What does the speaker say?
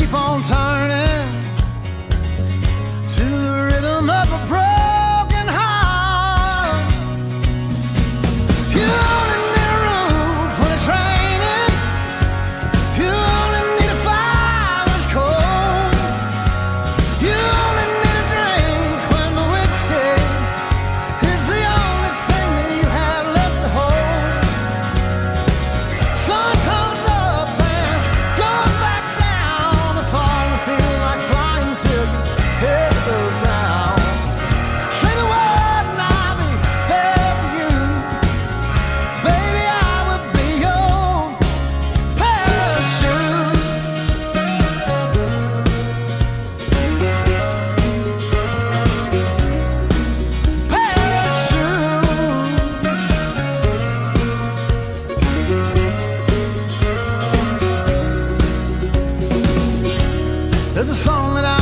keep on turning to the rhythm of a broken heart. You only need a roof when it's raining. You only need a fire when it's cold. You only need a drink when the whiskey is the only thing that you have left to hold. Sun comes up and goes back down. The falling feels like flying till your head to the ground. Say the word and I'll be there for you. Baby, I will be your parachute. There's a song that